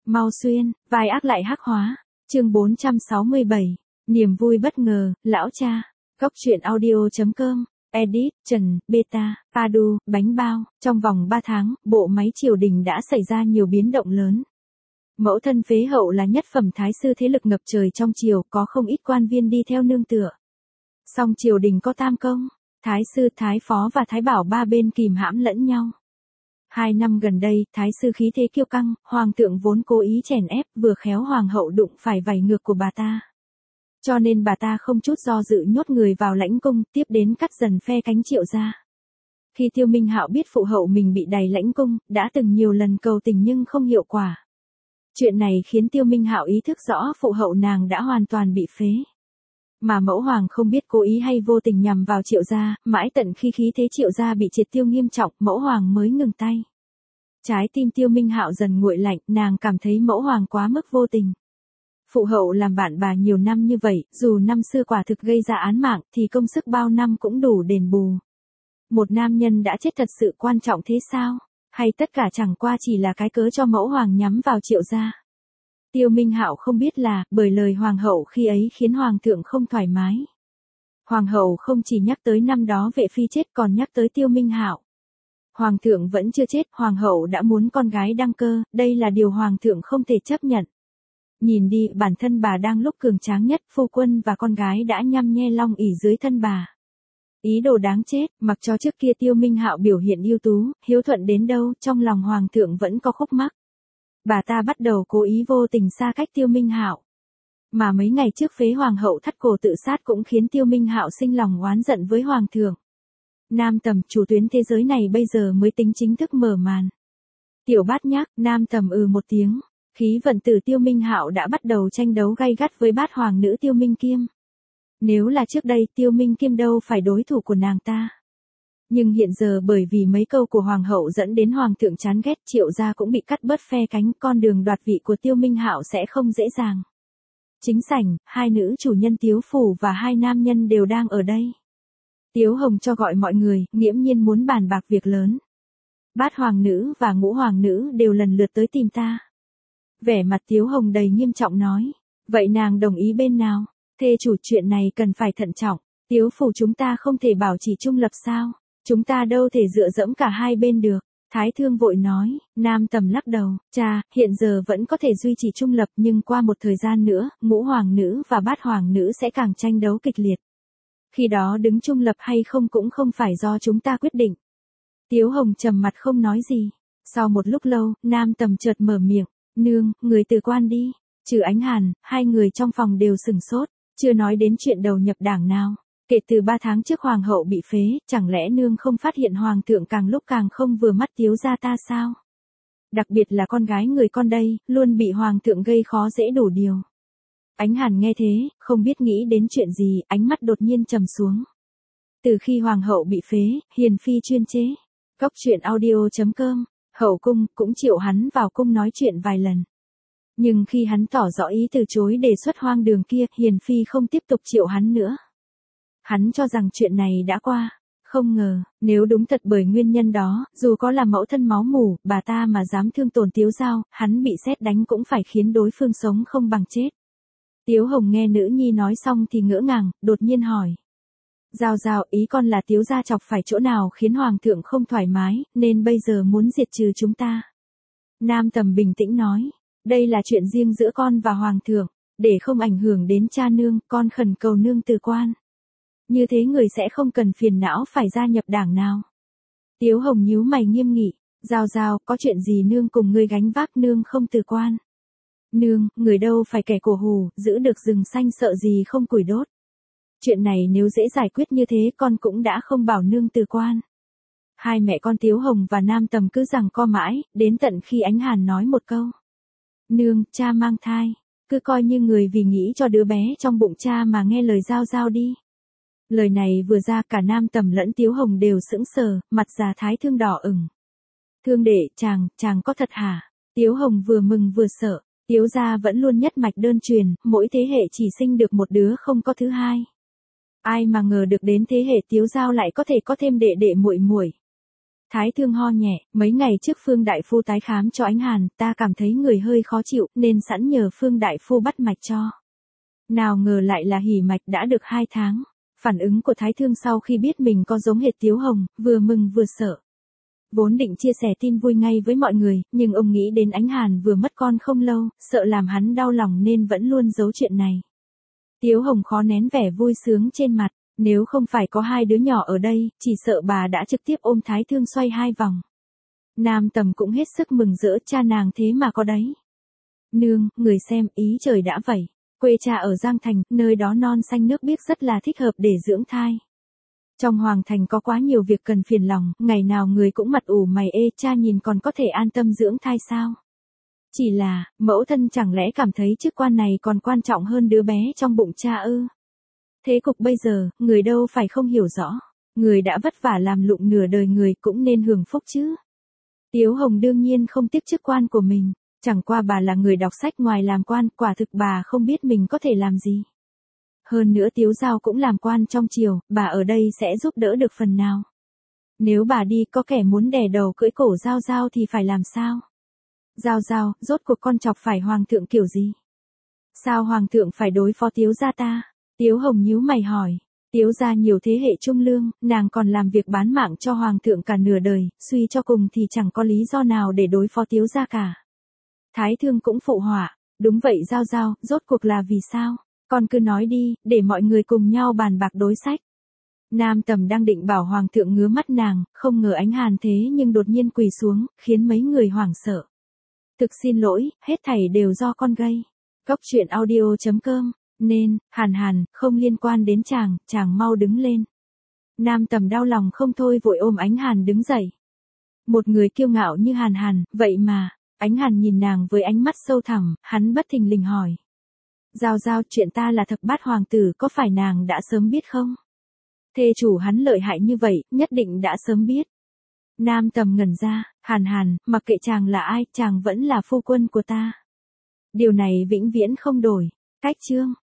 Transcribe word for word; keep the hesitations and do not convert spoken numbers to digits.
Mau xuyên, vai ác lại hắc hóa. Chương bốn trăm sáu mươi bảy. Niềm vui bất ngờ, lão cha. Góc truyện audio chấm com. Edit, Trần, Beta, Padu, Bánh Bao. Trong vòng ba tháng, bộ máy triều đình đã xảy ra nhiều biến động lớn. Mẫu thân phế hậu là nhất phẩm thái sư thế lực ngập trời trong triều, có không ít quan viên đi theo nương tựa. Song triều đình có tam công, thái sư, thái phó và thái bảo ba bên kìm hãm lẫn nhau. Hai năm gần đây, thái sư khí thế kiêu căng, hoàng thượng vốn cố ý chèn ép, vừa khéo hoàng hậu đụng phải vảy ngược của bà ta. Cho nên bà ta không chút do dự nhốt người vào lãnh cung, tiếp đến cắt dần phe cánh Triệu gia. Khi Tiêu Minh Hạo biết phụ hậu mình bị đày lãnh cung, đã từng nhiều lần cầu tình nhưng không hiệu quả. Chuyện này khiến Tiêu Minh Hạo ý thức rõ phụ hậu nàng đã hoàn toàn bị phế. Mà mẫu hoàng không biết cố ý hay vô tình nhằm vào Triệu gia, mãi tận khi khí thế Triệu gia bị triệt tiêu nghiêm trọng, mẫu hoàng mới ngừng tay. Trái tim Tiêu Minh Hạo dần nguội lạnh, nàng cảm thấy mẫu hoàng quá mức vô tình. Phụ hậu làm bạn bà nhiều năm như vậy, dù năm xưa quả thực gây ra án mạng, thì công sức bao năm cũng đủ đền bù. Một nam nhân đã chết thật sự quan trọng thế sao? Hay tất cả chẳng qua chỉ là cái cớ cho mẫu hoàng nhắm vào Triệu gia? Tiêu Minh Hạo không biết là, bởi lời hoàng hậu khi ấy khiến hoàng thượng không thoải mái. Hoàng hậu không chỉ nhắc tới năm đó vệ phi chết còn nhắc tới Tiêu Minh Hạo. Hoàng thượng vẫn chưa chết, hoàng hậu đã muốn con gái đăng cơ, đây là điều hoàng thượng không thể chấp nhận. Nhìn đi, bản thân bà đang lúc cường tráng nhất, phu quân và con gái đã nhăm nhe long ỷ dưới thân bà. Ý đồ đáng chết, mặc cho trước kia Tiêu Minh Hạo biểu hiện ưu tú, hiếu thuận đến đâu, trong lòng hoàng thượng vẫn có khúc mắc. Bà ta bắt đầu cố ý vô tình xa cách Tiêu Minh Hạo. Mà mấy ngày trước phế hoàng hậu thắt cổ tự sát cũng khiến Tiêu Minh Hạo sinh lòng oán giận với hoàng thượng. Nam Tầm, chủ tuyến thế giới này bây giờ mới tính chính thức mở màn. Tiểu Bát nhắc, Nam Tầm ừ một tiếng. Khí vận tử Tiêu Minh Hạo đã bắt đầu tranh đấu gay gắt với bát hoàng nữ Tiêu Minh Kiêm. Nếu là trước đây, Tiêu Minh Kiêm đâu phải đối thủ của nàng ta. Nhưng hiện giờ bởi vì mấy câu của hoàng hậu dẫn đến hoàng thượng chán ghét, Triệu gia cũng bị cắt bớt phe cánh, con đường đoạt vị của Tiêu Minh Hạo sẽ không dễ dàng. Chính sảnh, hai nữ chủ nhân Tiếu Phủ và hai nam nhân đều đang ở đây. Tiếu Hồng cho gọi mọi người, nghiễm nhiên muốn bàn bạc việc lớn. Bát hoàng nữ và ngũ hoàng nữ đều lần lượt tới tìm ta. Vẻ mặt Tiếu Hồng đầy nghiêm trọng nói, vậy nàng đồng ý bên nào? Thê chủ, chuyện này cần phải thận trọng. Tiếu Phủ chúng ta không thể bảo chỉ trung lập sao? Chúng ta đâu thể dựa dẫm cả hai bên được. Thái Thương vội nói, Nam Tầm lắc đầu, cha, hiện giờ vẫn có thể duy trì trung lập nhưng qua một thời gian nữa, ngũ hoàng nữ và bát hoàng nữ sẽ càng tranh đấu kịch liệt. Khi đó đứng trung lập hay không cũng không phải do chúng ta quyết định. Tiếu Hồng trầm mặt không nói gì. Sau một lúc lâu, Nam Tầm chợt mở miệng, nương, người từ quan đi. Trừ Ánh Hàn, hai người trong phòng đều sừng sốt, chưa nói đến chuyện đầu nhập đảng nào. Kể từ ba tháng trước hoàng hậu bị phế, chẳng lẽ nương không phát hiện hoàng thượng càng lúc càng không vừa mắt Tiếu gia ta sao? Đặc biệt là con gái người con đây, luôn bị hoàng thượng gây khó dễ đủ điều. Ánh Hàn nghe thế, không biết nghĩ đến chuyện gì, ánh mắt đột nhiên trầm xuống. Từ khi hoàng hậu bị phế, hiền phi chuyên chế. Góc truyện audio chấm com, hậu cung, cũng triệu hắn vào cung nói chuyện vài lần. Nhưng khi hắn tỏ rõ ý từ chối đề xuất hoang đường kia, hiền phi không tiếp tục triệu hắn nữa. Hắn cho rằng chuyện này đã qua. Không ngờ, nếu đúng thật bởi nguyên nhân đó, dù có là mẫu thân máu mủ, bà ta mà dám thương tổn Tiếu Giao, hắn bị sét đánh cũng phải khiến đối phương sống không bằng chết. Tiếu Hồng nghe nữ nhi nói xong thì ngỡ ngàng, đột nhiên hỏi. Giao Giao, ý con là Tiếu gia chọc phải chỗ nào khiến hoàng thượng không thoải mái, nên bây giờ muốn diệt trừ chúng ta. Nam Tầm bình tĩnh nói, đây là chuyện riêng giữa con và hoàng thượng, để không ảnh hưởng đến cha nương, con khẩn cầu nương từ quan. Như thế người sẽ không cần phiền não phải gia nhập đảng nào. Tiếu Hồng nhíu mày nghiêm nghị, Giao Giao, có chuyện gì nương cùng ngươi gánh vác, nương không từ quan. Nương, người đâu phải kẻ cổ hủ, giữ được rừng xanh sợ gì không củi đốt. Chuyện này nếu dễ giải quyết như thế con cũng đã không bảo nương từ quan. Hai mẹ con Tiếu Hồng và Nam Tầm cứ giằng co mãi, đến tận khi Ánh Hàn nói một câu. Nương, cha mang thai, cứ coi như người vì nghĩ cho đứa bé trong bụng cha mà nghe lời Giao Giao đi. Lời này vừa ra cả Nam Tầm lẫn Tiếu Hồng đều sững sờ, mặt già Thái Thương đỏ ửng. Thương đệ, chàng, chàng có thật hả? Tiếu Hồng vừa mừng vừa sợ, Tiếu gia vẫn luôn nhất mạch đơn truyền, mỗi thế hệ chỉ sinh được một đứa không có thứ hai. Ai mà ngờ được đến thế hệ Tiếu Giao lại có thể có thêm đệ đệ muội muội. Thái Thương ho nhẹ, mấy ngày trước Phương Đại Phu tái khám cho Ánh Hàn, ta cảm thấy người hơi khó chịu, nên sẵn nhờ Phương Đại Phu bắt mạch cho. Nào ngờ lại là hỉ mạch đã được hai tháng. Phản ứng của Thái Thương sau khi biết mình có giống hệt Tiếu Hồng, vừa mừng vừa sợ. Vốn định chia sẻ tin vui ngay với mọi người, nhưng ông nghĩ đến Ánh Hàn vừa mất con không lâu, sợ làm hắn đau lòng nên vẫn luôn giấu chuyện này. Tiếu Hồng khó nén vẻ vui sướng trên mặt, nếu không phải có hai đứa nhỏ ở đây, chỉ sợ bà đã trực tiếp ôm Thái Thương xoay hai vòng. Nam Tầm cũng hết sức mừng rỡ, cha nàng thế mà có đấy. Nương, người xem, ý trời đã vậy. Quê cha ở Giang Thành, nơi đó non xanh nước biếc rất là thích hợp để dưỡng thai. Trong Hoàng Thành có quá nhiều việc cần phiền lòng, ngày nào người cũng mặt ủ mày ê, cha nhìn còn có thể an tâm dưỡng thai sao? Chỉ là, mẫu thân chẳng lẽ cảm thấy chức quan này còn quan trọng hơn đứa bé trong bụng cha ư? Thế cục bây giờ, người đâu phải không hiểu rõ. Người đã vất vả làm lụng nửa đời người cũng nên hưởng phúc chứ. Tiếu Hồng đương nhiên không tiếc chức quan của mình. Chẳng qua bà là người đọc sách ngoài làm quan, quả thực bà không biết mình có thể làm gì. Hơn nữa Tiếu Giao cũng làm quan trong triều, bà ở đây sẽ giúp đỡ được phần nào. Nếu bà đi có kẻ muốn đè đầu cưỡi cổ Giao Giao thì phải làm sao? Giao Giao, rốt cuộc con chọc phải hoàng thượng kiểu gì? Sao hoàng thượng phải đối phó Tiếu gia ta? Tiếu Hồng nhíu mày hỏi. Tiếu gia nhiều thế hệ trung lương, nàng còn làm việc bán mạng cho hoàng thượng cả nửa đời, suy cho cùng thì chẳng có lý do nào để đối phó Tiếu gia cả. Thái Thương cũng phụ họa, đúng vậy Giao Giao, rốt cuộc là vì sao? Con cứ nói đi, để mọi người cùng nhau bàn bạc đối sách. Nam Tầm đang định bảo hoàng thượng ngứa mắt nàng, không ngờ Ánh Hàn thế nhưng đột nhiên quỳ xuống, khiến mấy người hoảng sợ. Thực xin lỗi, hết thảy đều do con gây. Cốc truyện audio chấm com, nên, Hàn Hàn, không liên quan đến chàng, chàng mau đứng lên. Nam Tầm đau lòng không thôi vội ôm Ánh Hàn đứng dậy. Một người kiêu ngạo như Hàn Hàn, vậy mà, Ánh Hàn nhìn nàng với ánh mắt sâu thẳm, hắn bất thình lình hỏi. Giao Giao, chuyện ta là thập bát hoàng tử có phải nàng đã sớm biết không? Thê chủ hắn lợi hại như vậy, nhất định đã sớm biết. Nam Tầm ngẩn ra, Hàn Hàn, mặc kệ chàng là ai, chàng vẫn là phu quân của ta. Điều này vĩnh viễn không đổi. Cách chương.